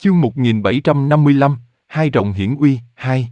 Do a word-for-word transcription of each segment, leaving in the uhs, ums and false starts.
Chương một nghìn bảy trăm năm mươi lăm, Hai rồng hiển uy, hai.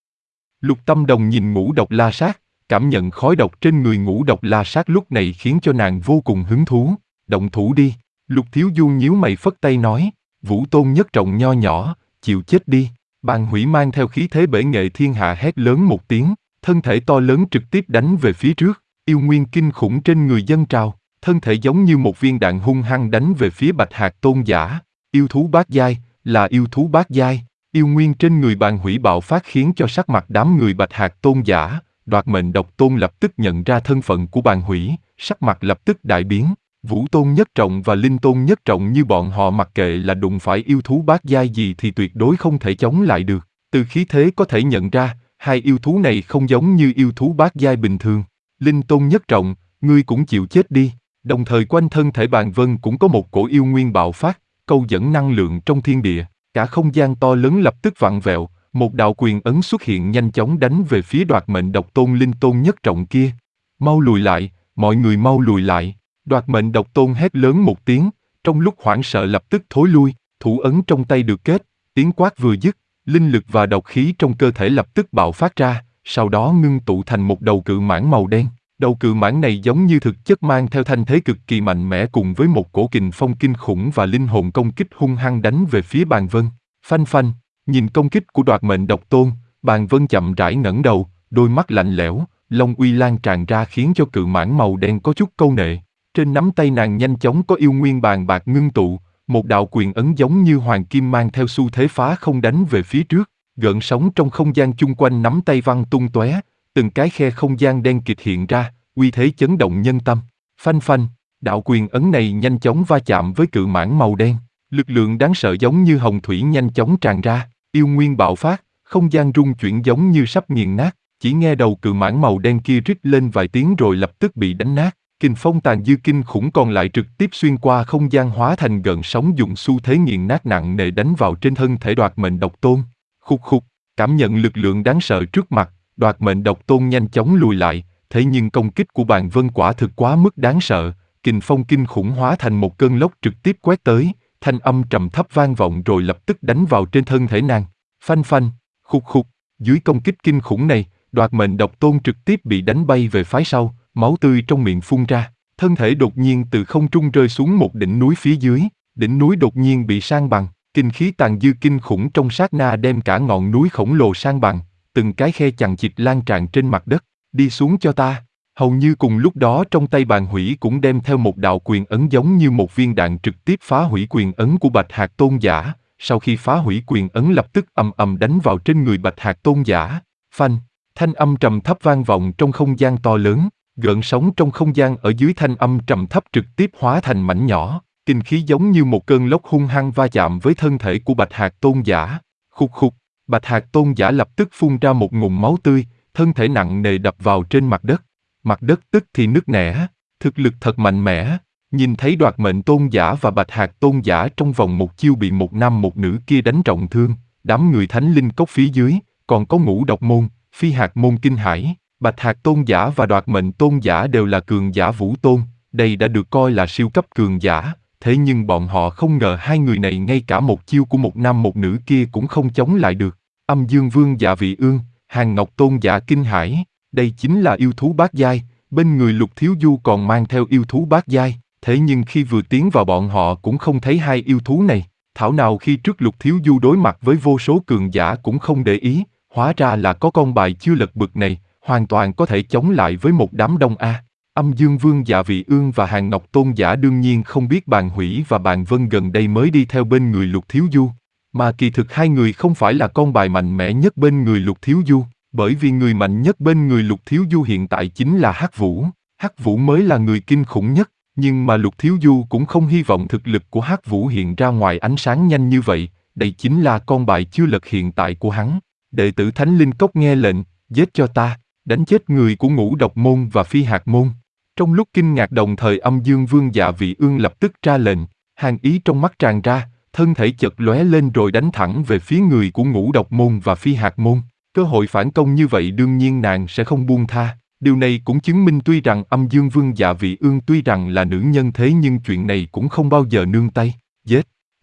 Lục Tâm Đồng nhìn Ngũ Độc La Sát, cảm nhận khói độc trên người Ngũ Độc La Sát lúc này khiến cho nàng vô cùng hứng thú. Động thủ đi. Lục Thiếu Du nhíu mày phất tay nói, Vũ Tôn nhất trọng nho nhỏ, chịu chết đi. Bàn Hủy mang theo khí thế bể nghệ thiên hạ hét lớn một tiếng, thân thể to lớn trực tiếp đánh về phía trước, yêu nguyên kinh khủng trên người dâng trào, thân thể giống như một viên đạn hung hăng đánh về phía Bạch Hạc Tôn giả. Yêu thú bát giai, là yêu thú bát giai, yêu nguyên trên người Bàn Hủy bạo phát khiến cho sắc mặt đám người Bạch Hạc Tôn giả, Đoạt Mệnh Độc Tôn lập tức nhận ra thân phận của Bàn Hủy, sắc mặt lập tức đại biến. Vũ Tôn nhất trọng và Linh Tôn nhất trọng như bọn họ mặc kệ là đụng phải yêu thú bát giai gì thì tuyệt đối không thể chống lại được. Từ khí thế có thể nhận ra, hai yêu thú này không giống như yêu thú bát giai bình thường. Linh Tôn nhất trọng, ngươi cũng chịu chết đi. Đồng thời quanh thân thể Bàn Vân cũng có một cổ yêu nguyên bạo phát, câu dẫn năng lượng trong thiên địa. Cả không gian to lớn lập tức vặn vẹo, một đạo quyền ấn xuất hiện nhanh chóng đánh về phía Đoạt Mệnh Độc Tôn Linh Tôn nhất trọng kia. Mau lùi lại, mọi người mau lùi lại. Đoạt Mệnh Độc Tôn hét lớn một tiếng, trong lúc hoảng sợ lập tức thối lui, thủ ấn trong tay được kết, tiếng quát vừa dứt, linh lực và độc khí trong cơ thể lập tức bạo phát ra, sau đó ngưng tụ thành một đầu cự mãng màu đen. Đầu cự mãng này giống như thực chất mang theo thanh thế cực kỳ mạnh mẽ cùng với một cổ kình phong kinh khủng và linh hồn công kích hung hăng đánh về phía Bàn Vân. Phanh phanh, nhìn công kích của Đoạt Mệnh Độc Tôn, Bàn Vân chậm rãi ngẩng đầu, đôi mắt lạnh lẽo, long uy lan tràn ra khiến cho cự mãng màu đen có chút câu nệ. Trên nắm tay nàng nhanh chóng có yêu nguyên bàn bạc ngưng tụ, một đạo quyền ấn giống như hoàng kim mang theo xu thế phá không đánh về phía trước, gợn sóng trong không gian chung quanh nắm tay văng tung tóe, từng cái khe không gian đen kịt hiện ra, uy thế chấn động nhân tâm. Phanh phanh, đạo quyền ấn này nhanh chóng va chạm với cự mãng màu đen, lực lượng đáng sợ giống như hồng thủy nhanh chóng tràn ra, yêu nguyên bạo phát, không gian rung chuyển giống như sắp nghiền nát, chỉ nghe đầu cự mãng màu đen kia rít lên vài tiếng rồi lập tức bị đánh nát. Kình phong tàn dư kinh khủng còn lại trực tiếp xuyên qua không gian hóa thành gợn sóng dùng xu thế nghiền nát nặng nề đánh vào trên thân thể Đoạt Mệnh Độc Tôn. Khục khục, cảm nhận lực lượng đáng sợ trước mặt, Đoạt Mệnh Độc Tôn nhanh chóng lùi lại, thế nhưng công kích của Bàn Vân quả thực quá mức đáng sợ, kình phong kinh khủng hóa thành một cơn lốc trực tiếp quét tới, thanh âm trầm thấp vang vọng rồi lập tức đánh vào trên thân thể nàng. Phanh phanh, khục khục, dưới công kích kinh khủng này, Đoạt Mệnh Độc Tôn trực tiếp bị đánh bay về phái sau. Máu tươi trong miệng phun ra, thân thể đột nhiên từ không trung rơi xuống một đỉnh núi phía dưới, đỉnh núi đột nhiên bị san bằng, kinh khí tàn dư kinh khủng trong sát na đem cả ngọn núi khổng lồ san bằng, từng cái khe chằng chịt lan tràn trên mặt đất, đi xuống cho ta. Hầu như cùng lúc đó trong tay Bàn Hủy cũng đem theo một đạo quyền ấn giống như một viên đạn trực tiếp phá hủy quyền ấn của Bạch Hạc Tôn giả, sau khi phá hủy quyền ấn lập tức ầm ầm đánh vào trên người Bạch Hạc Tôn giả. Phanh, thanh âm trầm thấp vang vọng trong không gian to lớn. Gợn sóng trong không gian ở dưới thanh âm trầm thấp trực tiếp hóa thành mảnh nhỏ, kinh khí giống như một cơn lốc hung hăng va chạm với thân thể của Bạch Hạc Tôn giả. Khục khục, Bạch Hạc Tôn giả lập tức phun ra một ngụm máu tươi, thân thể nặng nề đập vào trên mặt đất. Mặt đất tức thì nứt nẻ, thực lực thật mạnh mẽ. Nhìn thấy Đoạt Mệnh Tôn giả và Bạch Hạc Tôn giả trong vòng một chiêu bị một nam một nữ kia đánh trọng thương, đám người Thánh Linh Cốc phía dưới, còn có Ngũ Độc Môn, Phi Hạc Môn kinh hãi. Bạch Hạc Tôn giả và Đoạt Mệnh Tôn giả đều là cường giả vũ tôn, đây đã được coi là siêu cấp cường giả, thế nhưng bọn họ không ngờ hai người này ngay cả một chiêu của một nam một nữ kia cũng không chống lại được. Âm Dương Vương Dạ Vị Ương, Hàn Ngọc Tôn giả kinh hãi, đây chính là yêu thú bát giai, bên người Lục Thiếu Du còn mang theo yêu thú bát giai, thế nhưng khi vừa tiến vào bọn họ cũng không thấy hai yêu thú này, thảo nào khi trước Lục Thiếu Du đối mặt với vô số cường giả cũng không để ý, hóa ra là có con bài chưa lật bực này. Hoàn toàn có thể chống lại với một đám đông A. Âm Dương Vương Dạ Vị Ương và Hàn Ngọc Tôn giả đương nhiên không biết Bàn Hủy và Bàn Vân gần đây mới đi theo bên người Lục Thiếu Du, mà kỳ thực hai người không phải là con bài mạnh mẽ nhất bên người Lục Thiếu Du, bởi vì người mạnh nhất bên người Lục Thiếu Du hiện tại chính là Hắc Vũ. Hắc Vũ mới là người kinh khủng nhất, nhưng mà Lục Thiếu Du cũng không hy vọng thực lực của Hắc Vũ hiện ra ngoài ánh sáng nhanh như vậy, đây chính là con bài chưa lật hiện tại của hắn. Đệ tử Thánh Linh Cốc nghe lệnh, giết cho ta. Đánh chết người của Ngũ Độc Môn và Phi Hạc Môn. Trong lúc kinh ngạc đồng thời Âm Dương Vương Dạ Vị Ương lập tức ra lệnh, hàn ý trong mắt tràn ra, thân thể chợt lóe lên rồi đánh thẳng về phía người của Ngũ Độc Môn và Phi Hạc Môn. Cơ hội phản công như vậy đương nhiên nàng sẽ không buông tha. Điều này cũng chứng minh tuy rằng Âm Dương Vương Dạ Vị Ương tuy rằng là nữ nhân thế nhưng chuyện này cũng không bao giờ nương tay. Giết!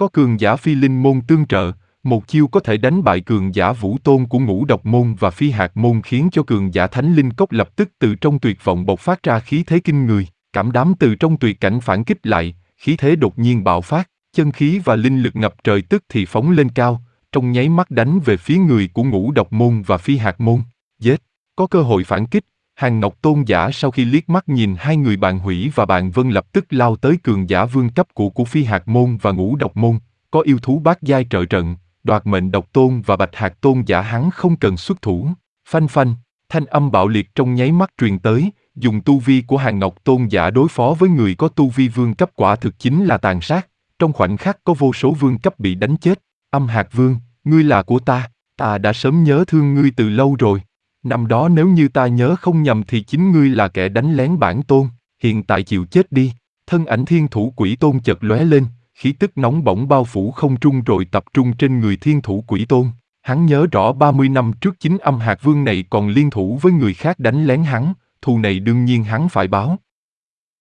Có cường giả phi linh môn tương trợ, một chiêu có thể đánh bại cường giả vũ tôn của ngũ độc môn và phi hạt môn, khiến cho cường giả thánh linh cốc lập tức từ trong tuyệt vọng bộc phát ra khí thế kinh người. Cảm đám từ trong tuyệt cảnh phản kích lại, khí thế đột nhiên bạo phát, chân khí và linh lực ngập trời tức thì phóng lên cao, trong nháy mắt đánh về phía người của ngũ độc môn và phi hạt môn. Giết! Có cơ hội phản kích, Hàng Ngọc Tôn giả sau khi liếc mắt nhìn hai người Bàn Hủy và Bàn Vân lập tức lao tới cường giả vương cấp của của phi hạt môn và ngũ độc môn, có yêu thú bát giai trợ trận, Đoạt Mệnh Độc Tôn và Bạch Hạc Tôn giả hắn không cần xuất thủ. Phanh phanh, thanh âm bạo liệt trong nháy mắt truyền tới, dùng tu vi của Hàng Ngọc Tôn giả đối phó với người có tu vi vương cấp quả thực chính là tàn sát, trong khoảnh khắc có vô số vương cấp bị đánh chết. Âm Hạc Vương, ngươi là của ta, ta đã sớm nhớ thương ngươi từ lâu rồi. Năm đó nếu như ta nhớ không nhầm thì chính ngươi là kẻ đánh lén bản tôn, hiện tại chịu chết đi. Thân ảnh Thiên Thủ Quỷ Tôn chợt lóe lên, khí tức nóng bỏng bao phủ không trung rồi tập trung trên người Thiên Thủ Quỷ Tôn. Hắn nhớ rõ ba mươi năm trước chính Âm Hạc Vương này còn liên thủ với người khác đánh lén hắn, thù này đương nhiên hắn phải báo.